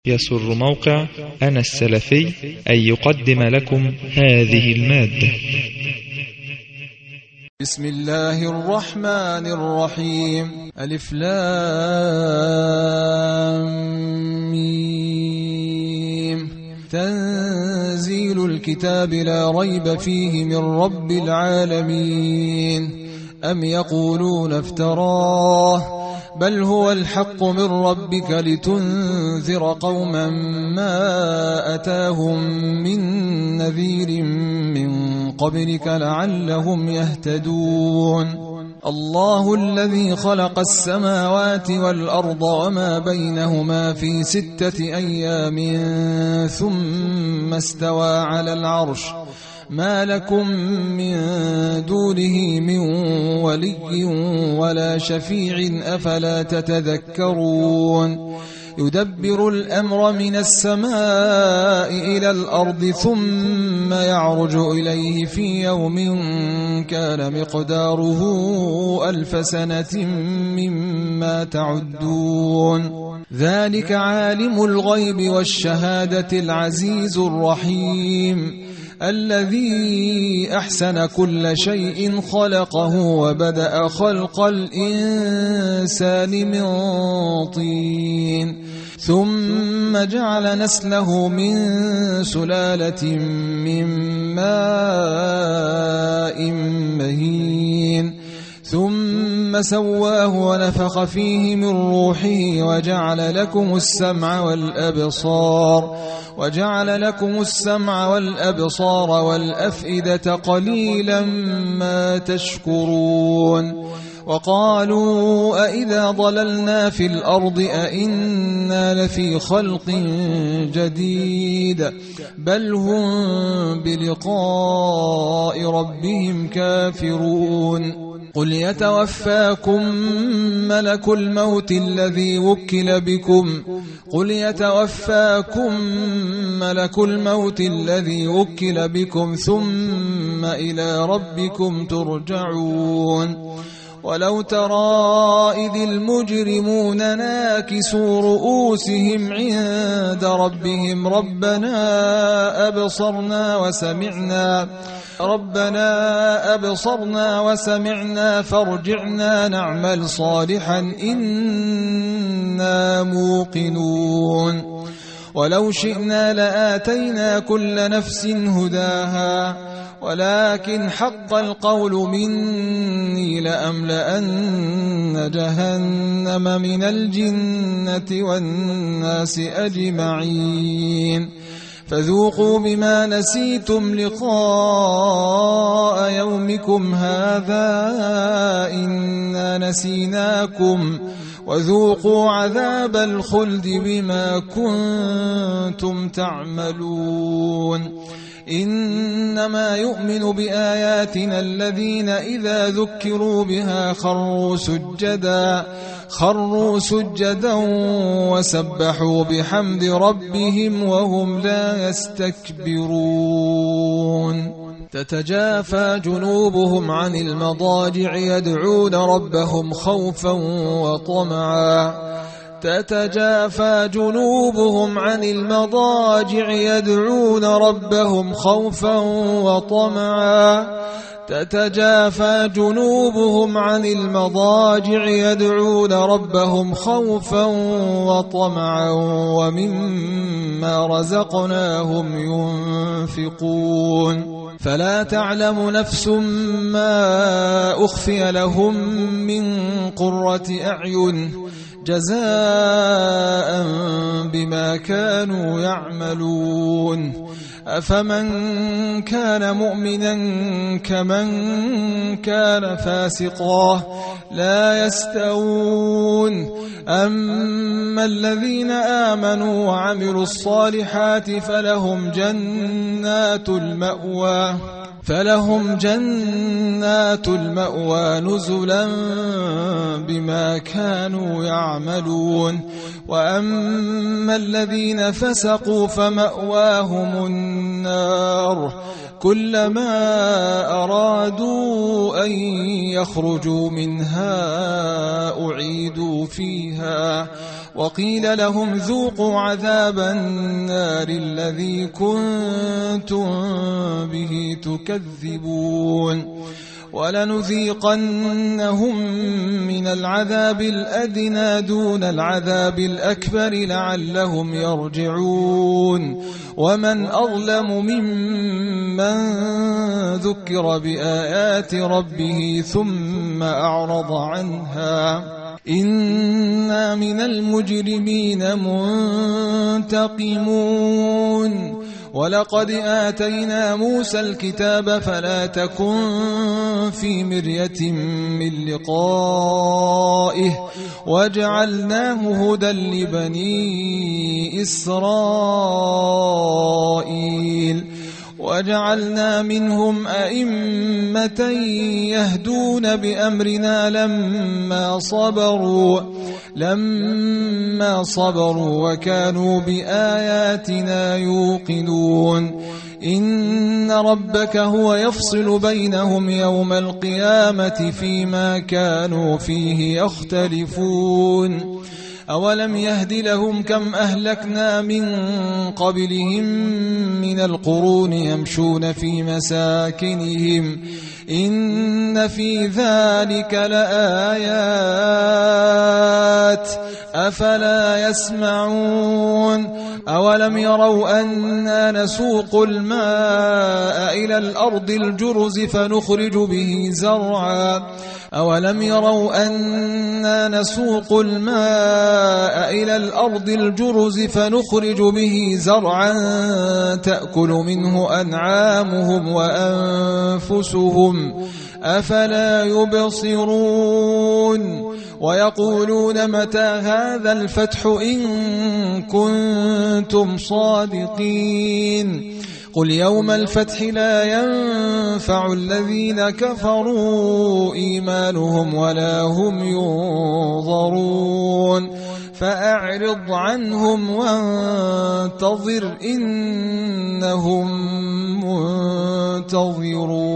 يسر موقع أنا السلفي أن يقدم لكم هذه المادة. بسم الله الرحمن الرحيم. ألف لام ميم. تنزيل الكتاب لا ريب فيه من رب العالمين. أم يقولون افتراه بل هو الحق من ربك لتنذر قوما ما أتاهم من نذير من قبلك لعلهم يهتدون. الله الذي خلق السماوات والأرض وما بينهما في 6 أيام ثم استوى على العرش ما لكم من دونه من ولي ولا شفيع أفلا تتذكرون. يدبر الأمر من السماء إلى الأرض ثم يعرج إليه في يوم كان مقداره 1000 سنة مما تعدون. ذلك عالم الغيب والشهادة العزيز الرحيم الذي أحسن كل شيء خلقه وبدأ خلق الإنسان من طين ثم جعل نسله من سلالة من ماء مهين ثم سواه ونفخ فيه من روحه وجعل لكم السمع والأبصار والأفئدة قليلا ما تشكرون. وقالوا أئذا ضللنا في الأرض أئنا لفي خلق جديد بل هم بلقاء ربهم كافرون. قل يتوفاكم ملك الموت الذي وكل بكم ثم إلى ربكم ترجعون. ولو ترى إذ المجرمون ناكسوا رؤوسهم عند ربهم ربنا أبصرنا وسمعنا فارجعنا نعمل صالحا إنا موقنون. ولو شئنا لآتينا كل نفس هداها ولكن حق القول مني لأملأن جهنم من الجنة والناس أجمعين. فذوقوا بما نسيتم لقاء يومكم هذا إنا نسيناكم وذوقوا عذاب الخلد بما كنتم تعملون. إنما يؤمن بآياتنا الذين إذا ذكروا بها خروا سجدا وسبحوا بحمد ربهم وهم لا يستكبرون. تتجافى جنوبهم عن المضاجع يدعون ربهم خوفا وطمعا ومما رزقناهم ينفقون. فلا تعلم نفس ما أخفي لهم من قرة أعين جزاء بما كانوا يعملون. أفمن كان مؤمنا كمن كان فاسقا لا يستوون. أما الذين آمنوا وعملوا الصالحات فلهم جنات المأوى نزلا بما كانوا يعملون. وأما الذين فسقوا فمأواهم النار كلما أرادوا أن يخرجوا منها أعيدوا فيها وقيل لهم ذوقوا عذاب النار الذي كنتم به تكذبون ولنذيقنهم من العذاب الأدنى دون العذاب الأكبر لعلهم يرجعون ومن أظلم ممن ذكر بآيات ربه ثم أعرض عنها إنا من المجرمين منتقمون ولقد آتينا موسى الكتاب فلا تكن في مرية من لقائه وجعلناه هدى لبني إسرائيل وجعلنا منهم أئمة يهدون بأمرنا لما صبروا وكانوا بآياتنا يوقنون إن ربك هو يفصل بينهم يوم القيامة فيما كانوا فيه يختلفون أولم يهد لهم كم أهلكنا من قبلهم من القرون يمشون في مساكنهم إن في ذلك لآيات أفلا يسمعون أولم يروا أنا نسوق الماء إلى الأرض الجرز فنخرج به زرعا أولم يروا أنا نسوق الماء إلى الأرض الجرز فنخرج به زرعا تأكل منه أنعامهم وأنفسهم أفلا يبصرون ويقولون متى هذا الفتح إن كنتم صادقين قل يوم الفتح لا ينفع الذين كفروا إيمانهم ولا هم ينظرون فأعرض عنهم وانتظر إنهم منتظرون